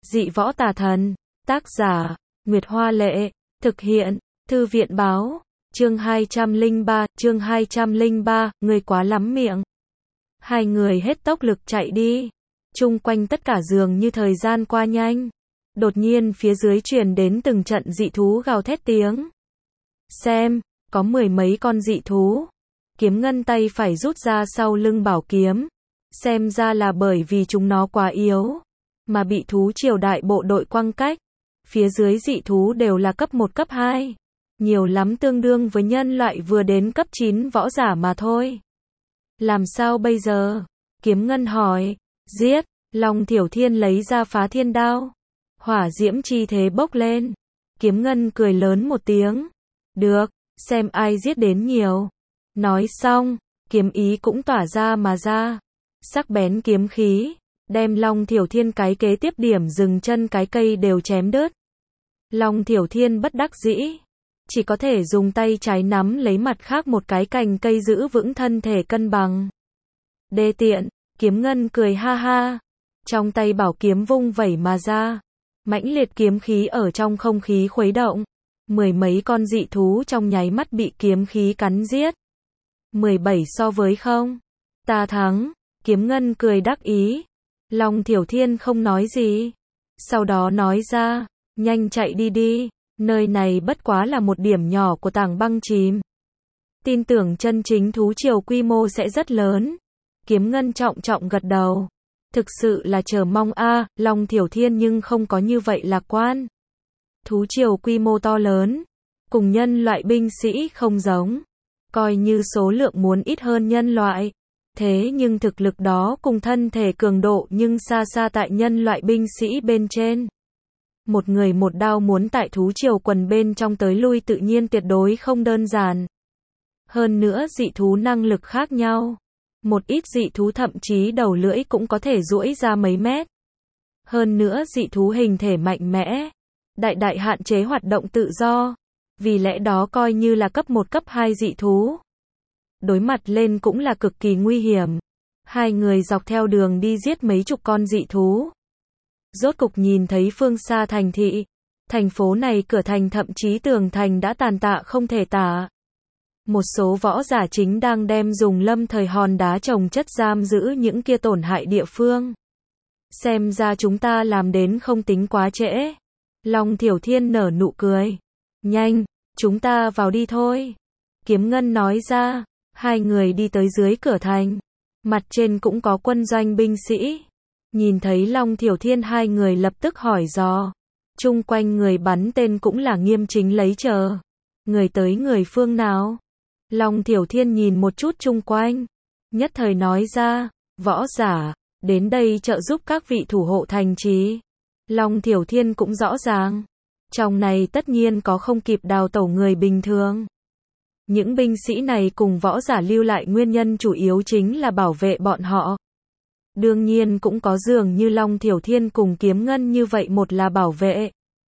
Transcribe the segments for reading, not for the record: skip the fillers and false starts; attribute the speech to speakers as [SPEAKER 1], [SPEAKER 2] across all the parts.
[SPEAKER 1] Dị võ tà thần. Tác giả, Nguyệt Hoa Lệ. Thực hiện, Thư viện Báo. Chương 203, người quá lắm miệng. Hai người hết tốc lực chạy đi. Chung quanh tất cả dường như thời gian qua nhanh. Đột nhiên phía dưới truyền đến từng trận dị thú gào thét tiếng. Xem, có mười mấy con dị thú. Kiếm Ngân tay phải rút ra sau lưng bảo kiếm. Xem ra là bởi vì chúng nó quá yếu, mà bị thú triều đại bộ đội quăng cách. Phía dưới dị thú đều là cấp 1 cấp 2. Nhiều lắm tương đương với nhân loại vừa đến cấp 9 võ giả mà thôi. Làm sao bây giờ? Kiếm Ngân hỏi. Giết. Long Thiểu Thiên lấy ra phá thiên đao. Hỏa diễm chi thế bốc lên. Kiếm Ngân cười lớn một tiếng. Được, xem ai giết đến nhiều. Nói xong, kiếm ý cũng tỏa ra mà ra. Sắc bén kiếm khí, đem Long Thiểu Thiên cái kế tiếp điểm dừng chân cái cây đều chém đứt. Long Thiểu Thiên bất đắc dĩ, chỉ có thể dùng tay trái nắm lấy mặt khác một cái cành cây giữ vững thân thể cân bằng. Đê tiện, Kiếm Ngân cười ha ha. Trong tay bảo kiếm vung vẩy mà ra. Mãnh liệt kiếm khí ở trong không khí khuấy động. Mười mấy con dị thú trong nháy mắt bị kiếm khí cắn giết. 17 so với 0. Ta thắng. Kiếm Ngân cười đắc ý. Long Thiểu Thiên không nói gì. Sau đó nói ra, nhanh chạy đi đi. Nơi này bất quá là một điểm nhỏ của tảng băng chìm. Tin tưởng chân chính thú triều quy mô sẽ rất lớn. Kiếm Ngân trọng trọng gật đầu. Thực sự là chờ mong a. Long Thiểu Thiên nhưng không có như vậy lạc quan. Thú triều quy mô to lớn, cùng nhân loại binh sĩ không giống. Coi như số lượng muốn ít hơn nhân loại, thế nhưng thực lực đó cùng thân thể cường độ nhưng xa xa tại nhân loại binh sĩ bên trên. Một người một đao muốn tại thú triều quần bên trong tới lui tự nhiên tuyệt đối không đơn giản. Hơn nữa dị thú năng lực khác nhau. Một ít dị thú thậm chí đầu lưỡi cũng có thể duỗi ra mấy mét. Hơn nữa dị thú hình thể mạnh mẽ, đại hạn chế hoạt động tự do. Vì lẽ đó coi như là cấp 1 cấp 2 dị thú, đối mặt lên cũng là cực kỳ nguy hiểm. Hai người dọc theo đường đi giết mấy chục con dị thú. Rốt cục nhìn thấy phương xa thành thị. Thành phố này cửa thành thậm chí tường thành đã tàn tạ không thể tả. Một số võ giả chính đang đem dùng lâm thời hòn đá trồng chất giam giữ những kia tổn hại địa phương. Xem ra chúng ta làm đến không tính quá trễ. Long Thiểu Thiên nở nụ cười. Nhanh, chúng ta vào đi thôi. Kiếm Ngân nói ra. Hai người đi tới dưới cửa thành. Mặt trên cũng có quân doanh binh sĩ. Nhìn thấy Long Thiểu Thiên hai người lập tức hỏi dò. Chung quanh người bắn tên cũng là nghiêm chính lấy chờ. Người tới người phương nào? Long Thiểu Thiên nhìn một chút chung quanh. Nhất thời nói ra. Võ giả, đến đây trợ giúp các vị thủ hộ thành trì. Long Thiểu Thiên cũng rõ ràng. Trong này tất nhiên có không kịp đào tẩu người bình thường. Những binh sĩ này cùng võ giả lưu lại nguyên nhân chủ yếu chính là bảo vệ bọn họ. Đương nhiên cũng có dường như Long Thiểu Thiên cùng Kiếm Ngân như vậy, một là bảo vệ,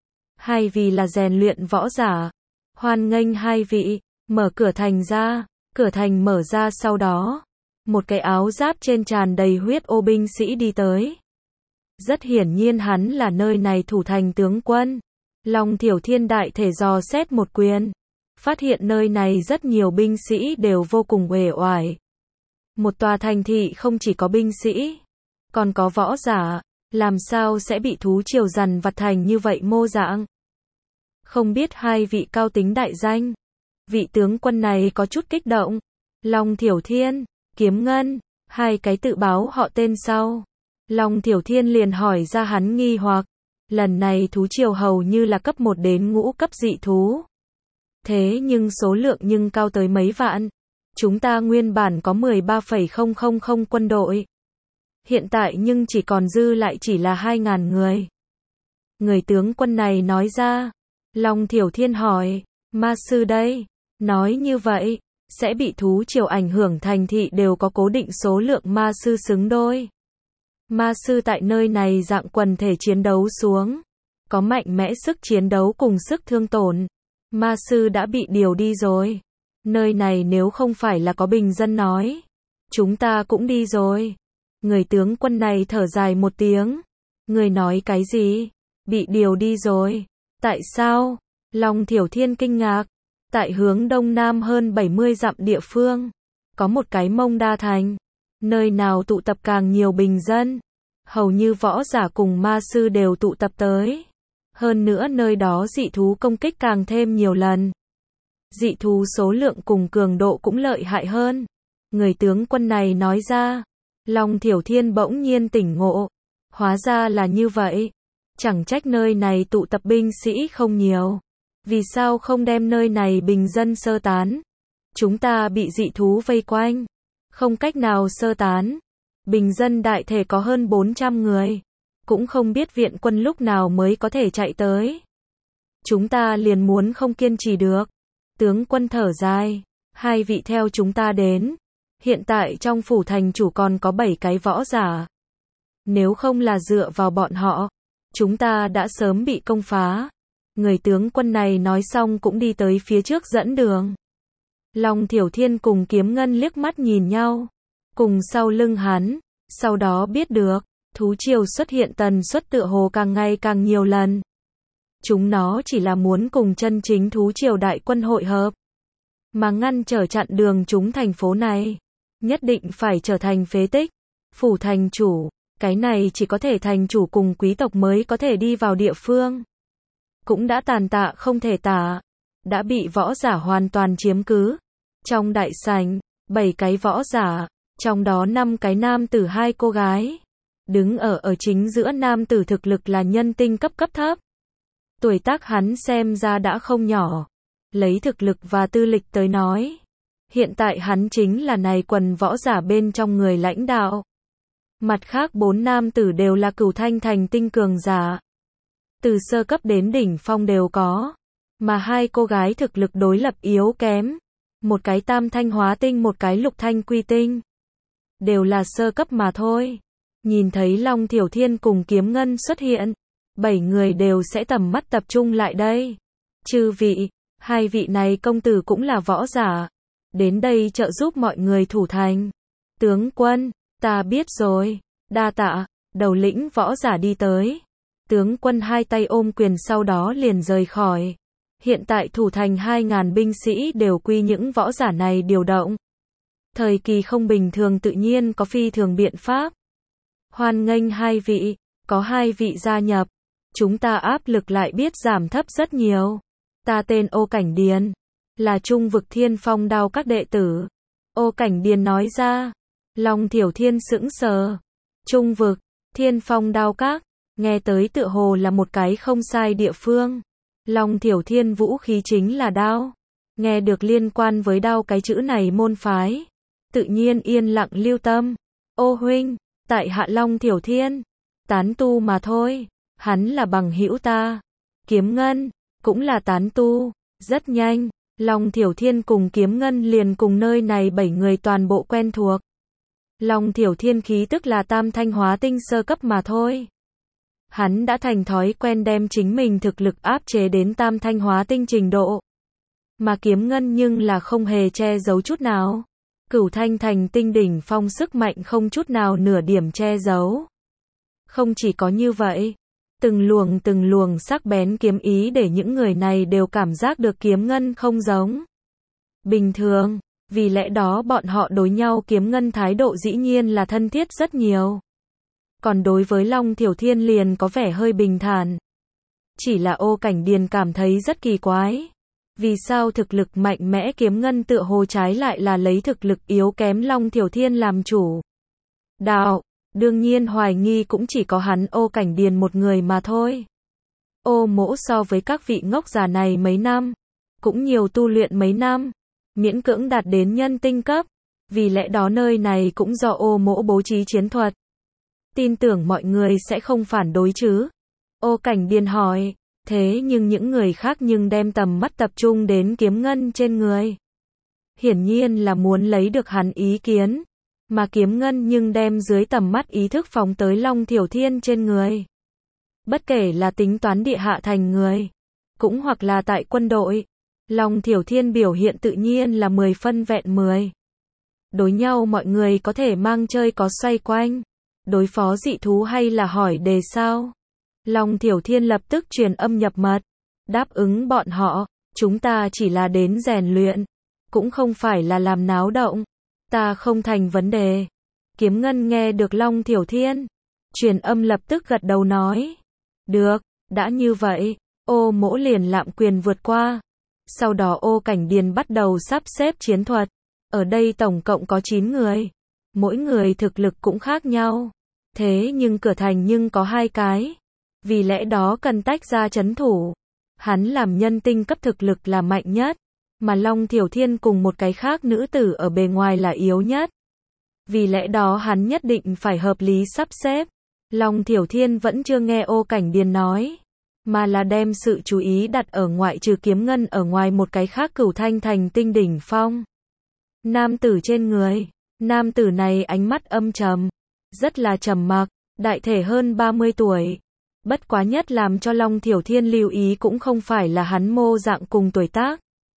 [SPEAKER 1] hai vì là rèn luyện võ giả. Hoan nghênh hai vị, mở cửa thành ra. Cửa thành mở ra sau đó, một cái áo giáp trên tràn đầy huyết ô binh sĩ đi tới. Rất hiển nhiên hắn là nơi này thủ thành tướng quân. Long Thiểu Thiên đại thể dò xét một quyền, phát hiện nơi này rất nhiều binh sĩ đều vô cùng uể oải. Một tòa thành thị không chỉ có binh sĩ, còn có võ giả, làm sao sẽ bị thú triều dằn vặt thành như vậy mô dạng? Không biết hai vị cao tính đại danh. Vị tướng quân này có chút kích động. Long Thiểu Thiên, Kiếm Ngân, hai cái tự báo họ tên sau. Long Thiểu Thiên liền hỏi ra hắn nghi hoặc. Lần này thú triều hầu như là cấp 1 đến ngũ cấp dị thú. Thế nhưng số lượng nhưng cao tới mấy vạn. Chúng ta nguyên bản có 13,000 quân đội. Hiện tại nhưng chỉ còn dư lại chỉ là 2.000 người. Người tướng quân này nói ra. Long Thiểu Thiên hỏi. Ma sư đây. Nói như vậy, sẽ bị thú triều ảnh hưởng thành thị đều có cố định số lượng ma sư xứng đôi. Ma sư tại nơi này dạng quần thể chiến đấu xuống. Có mạnh mẽ sức chiến đấu cùng sức thương tổn. Ma sư đã bị điều đi rồi. Nơi này nếu không phải là có bình dân nói, chúng ta cũng đi rồi. Người tướng quân này thở dài một tiếng. Người nói cái gì? Bị điều đi rồi. Tại sao? Long Thiểu Thiên kinh ngạc. Tại hướng đông nam hơn 70 dặm địa phương, có một cái Mông Đa Thành, nơi nào tụ tập càng nhiều bình dân. Hầu như võ giả cùng ma sư đều tụ tập tới. Hơn nữa nơi đó dị thú công kích càng thêm nhiều lần. Dị thú số lượng cùng cường độ cũng lợi hại hơn. Người tướng quân này nói ra. Long Thiểu Thiên bỗng nhiên tỉnh ngộ. Hóa ra là như vậy. Chẳng trách nơi này tụ tập binh sĩ không nhiều. Vì sao không đem nơi này bình dân sơ tán? Chúng ta bị dị thú vây quanh. Không cách nào sơ tán. Bình dân đại thể có hơn 400 người. Cũng không biết viện quân lúc nào mới có thể chạy tới. Chúng ta liền muốn không kiên trì được. Tướng quân thở dài. 2 vị theo chúng ta đến. Hiện tại trong phủ thành chủ còn có 7 cái võ giả. Nếu không là dựa vào bọn họ, chúng ta đã sớm bị công phá. Người tướng quân này nói xong cũng đi tới phía trước dẫn đường. Long Thiểu Thiên cùng Kiếm Ngân liếc mắt nhìn nhau. Cùng sau lưng hắn. Sau đó biết được, thú triều xuất hiện tần suất tựa hồ càng ngày càng nhiều lần. Chúng nó chỉ là muốn cùng chân chính thú triều đại quân hội hợp. Mà ngăn trở chặn đường chúng thành phố này. Nhất định phải trở thành phế tích. Phủ thành chủ. Cái này chỉ có thể thành chủ cùng quý tộc mới có thể đi vào địa phương. Cũng đã tàn tạ không thể tả. Đã bị võ giả hoàn toàn chiếm cứ. Trong đại sảnh, 7 cái võ giả. Trong đó 5 cái nam tử 2 cô gái. Đứng ở chính giữa nam tử thực lực là nhân tinh cấp thấp. Tuổi tác hắn xem ra đã không nhỏ. Lấy thực lực và tư lịch tới nói. Hiện tại hắn chính là này quần võ giả bên trong người lãnh đạo. Mặt khác 4 nam tử đều là Cửu Thanh thành tinh cường giả. Từ sơ cấp đến đỉnh phong đều có. Mà 2 cô gái thực lực đối lập yếu kém. Một cái tam thanh hóa tinh, một cái lục thanh quy tinh. Đều là sơ cấp mà thôi. Nhìn thấy Long Thiểu Thiên cùng Kiếm Ngân xuất hiện. 7 người đều sẽ tầm mắt tập trung lại đây. Chư vị, 2 vị này công tử cũng là võ giả. Đến đây trợ giúp mọi người thủ thành. Tướng quân, ta biết rồi. Đa tạ. Đầu lĩnh võ giả đi tới. Tướng quân 2 tay ôm quyền sau đó liền rời khỏi. Hiện tại thủ thành 2.000 binh sĩ đều quy những võ giả này điều động. Thời kỳ không bình thường tự nhiên có phi thường biện pháp. Hoan nghênh 2 vị, có 2 vị gia nhập. Chúng ta áp lực lại biết giảm thấp rất nhiều. Ta tên Ô Cảnh Điền, là Trung vực Thiên Phong Đao các đệ tử. Ô Cảnh Điền nói ra. Long Thiểu Thiên sững sờ. Trung vực, Thiên Phong Đao các, nghe tới tựa hồ là một cái không sai địa phương. Long Thiểu Thiên vũ khí chính là đao. Nghe được liên quan với đao cái chữ này môn phái. Tự nhiên yên lặng lưu tâm. Ô huynh, tại hạ Long Thiểu Thiên. Tán tu mà thôi. Hắn là bằng hữu ta. Kiếm Ngân, cũng là tán tu. Rất nhanh, Long Thiểu Thiên cùng Kiếm Ngân liền cùng nơi này 7 người toàn bộ quen thuộc. Long Thiểu Thiên khí tức là tam thanh hóa tinh sơ cấp mà thôi. Hắn đã thành thói quen đem chính mình thực lực áp chế đến tam thanh hóa tinh trình độ. Mà Kiếm Ngân nhưng là không hề che giấu chút nào. Cửu Thanh thành tinh đỉnh phong sức mạnh không chút nào nửa điểm che giấu. Không chỉ có như vậy, từng luồng sắc bén kiếm ý để những người này đều cảm giác được Kiếm Ngân không giống bình thường, vì lẽ đó bọn họ đối nhau Kiếm Ngân thái độ dĩ nhiên là thân thiết rất nhiều. Còn đối với Long Thiểu Thiên liền có vẻ hơi bình thản. Chỉ là Ô Cảnh Điền cảm thấy rất kỳ quái. Vì sao thực lực mạnh mẽ Kiếm Ngân tựa hồ trái lại là lấy thực lực yếu kém Long Thiểu Thiên làm chủ đạo. Đương nhiên hoài nghi cũng chỉ có hắn Ô Cảnh Điền một người mà thôi. Ô Mỗ so với các vị ngốc già này mấy năm, cũng nhiều tu luyện mấy năm, miễn cưỡng đạt đến nhân tinh cấp. Vì lẽ đó nơi này cũng do Ô Mỗ bố trí chiến thuật. Tin tưởng mọi người sẽ không phản đối chứ? Ô Cảnh Điền hỏi. Thế nhưng những người khác nhưng đem tầm mắt tập trung đến Kiếm Ngân trên người. Hiển nhiên là muốn lấy được hắn ý kiến. Mà Kiếm Ngân nhưng đem dưới tầm mắt ý thức phóng tới Long Thiểu Thiên trên người. Bất kể là tính toán địa hạ thành người, cũng hoặc là tại quân đội, Long Thiểu Thiên biểu hiện tự nhiên là 10 phân vẹn 10. Đối nhau mọi người có thể mang chơi có xoay quanh. Đối phó dị thú hay là hỏi đề sao? Long Thiểu Thiên lập tức truyền âm nhập mật. Đáp ứng bọn họ, chúng ta chỉ là đến rèn luyện, cũng không phải là làm náo động. Ta không thành vấn đề. Kiếm Ngân nghe được Long Thiểu Thiên truyền âm lập tức gật đầu nói. Được, đã như vậy, Ô Mỗ liền lạm quyền vượt qua. Sau đó Ô Cảnh Điền bắt đầu sắp xếp chiến thuật. Ở đây tổng cộng có 9 người. Mỗi người thực lực cũng khác nhau. Thế nhưng cửa thành nhưng có 2 cái. Vì lẽ đó cần tách ra trấn thủ. Hắn làm nhân tinh cấp thực lực là mạnh nhất. Mà Long Thiểu Thiên cùng một cái khác nữ tử ở bề ngoài là yếu nhất. Vì lẽ đó hắn nhất định phải hợp lý sắp xếp. Long Thiểu Thiên vẫn chưa nghe Ô Cảnh Điền nói. Mà là đem sự chú ý đặt ở ngoại trừ Kiếm Ngân ở ngoài một cái khác Cửu Thanh Thành Tinh đỉnh phong. Nam tử trên người. Nam tử này ánh mắt âm trầm. Rất là trầm mặc. Đại thể hơn 30 tuổi. Bất quá nhất làm cho Long Thiểu Thiên lưu ý cũng không phải là hắn mô dạng cùng tuổi tác.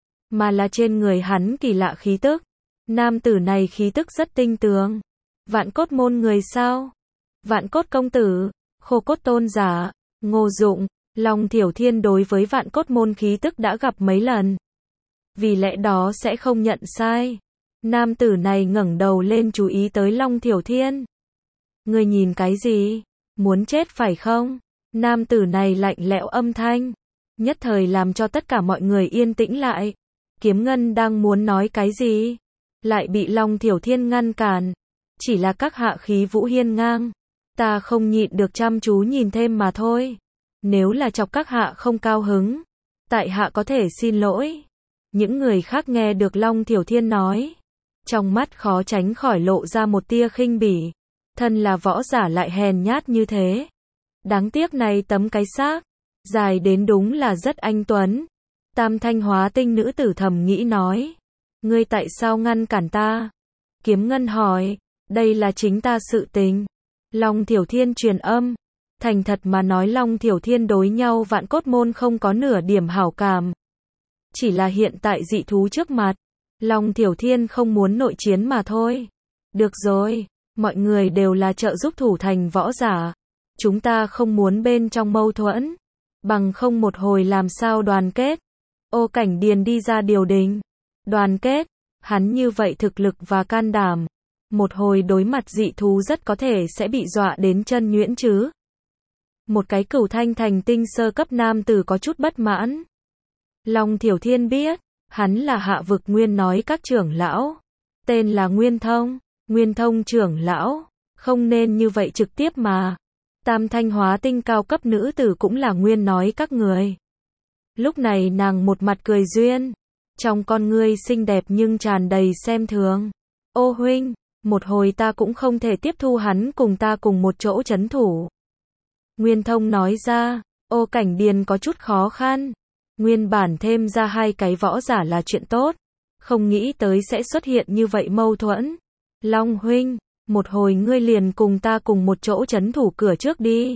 [SPEAKER 1] Mà là trên người hắn kỳ lạ khí tức. Nam tử này khí tức rất tinh tường. Vạn Cốt môn người sao? Vạn Cốt công tử, Khô Cốt tôn giả, Ngô Dụng. Long Thiểu Thiên đối với Vạn Cốt môn khí tức đã gặp mấy lần. Vì lẽ đó sẽ không nhận sai. Nam tử này ngẩng đầu lên chú ý tới Long Thiểu Thiên. Ngươi nhìn cái gì? Muốn chết phải không? Nam tử này lạnh lẽo âm thanh. Nhất thời làm cho tất cả mọi người yên tĩnh lại. Kiếm Ngân đang muốn nói cái gì? Lại bị Long Thiểu Thiên ngăn cản. Chỉ là các hạ khí vũ hiên ngang. Ta không nhịn được chăm chú nhìn thêm mà thôi. Nếu là chọc các hạ không cao hứng, tại hạ có thể xin lỗi. Những người khác nghe được Long Thiểu Thiên nói. Trong mắt khó tránh khỏi lộ ra một tia khinh bỉ. Thân là võ giả lại hèn nhát như thế. Đáng tiếc này tấm cái xác. Dài đến đúng là rất anh tuấn. Tam Thanh Hóa Tinh nữ tử thầm nghĩ nói. Ngươi tại sao ngăn cản ta? Kiếm Ngân hỏi. Đây là chính ta sự tình. Long Thiểu Thiên truyền âm. Thành thật mà nói Long Thiểu Thiên đối nhau Vạn Cốt môn không có nửa điểm hảo cảm. Chỉ là hiện tại dị thú trước mặt. Long Thiểu Thiên không muốn nội chiến mà thôi. Được rồi, mọi người đều là trợ giúp thủ thành võ giả. Chúng ta không muốn bên trong mâu thuẫn. Bằng không một hồi làm sao đoàn kết. Ô Cảnh Điền đi ra điều đình. Đoàn kết, hắn như vậy thực lực và can đảm. Một hồi đối mặt dị thú rất có thể sẽ bị dọa đến chân nhuyễn chứ. Một cái Cửu Thanh Thành Tinh sơ cấp nam tử có chút bất mãn. Long Thiểu Thiên biết, hắn là Hạ Vực Nguyên nói các trưởng lão. Tên là Nguyên Thông, Nguyên Thông trưởng lão. Không nên như vậy trực tiếp mà. Tam Thanh Hóa Tinh cao cấp nữ tử cũng là Nguyên nói các người. Lúc này nàng một mặt cười duyên. Trong con ngươi xinh đẹp nhưng tràn đầy xem thường. Ô huynh, một hồi ta cũng không thể tiếp thu hắn cùng ta cùng một chỗ trấn thủ. Nguyên Thông nói ra. Ô Cảnh Điền có chút khó khăn. Nguyên bản thêm ra 2 cái võ giả là chuyện tốt. Không nghĩ tới sẽ xuất hiện như vậy mâu thuẫn. Long huynh, một hồi ngươi liền cùng ta cùng một chỗ trấn thủ cửa trước đi.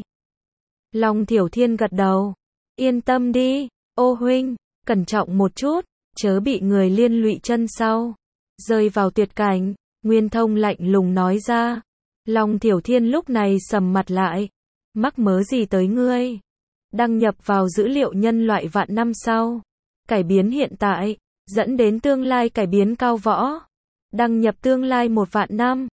[SPEAKER 1] Long Thiểu Thiên gật đầu. Yên tâm đi, ô huynh, cẩn trọng một chút, chớ bị người liên lụy chân sau. Rơi vào tuyệt cảnh, Nguyên Thông lạnh lùng nói ra. Long Thiểu Thiên lúc này sầm mặt lại. Mắc mớ gì tới ngươi? Đăng nhập vào dữ liệu nhân loại vạn năm sau. Cải biến hiện tại, dẫn đến tương lai cải biến cao võ. Đăng nhập tương lai 1 vạn năm.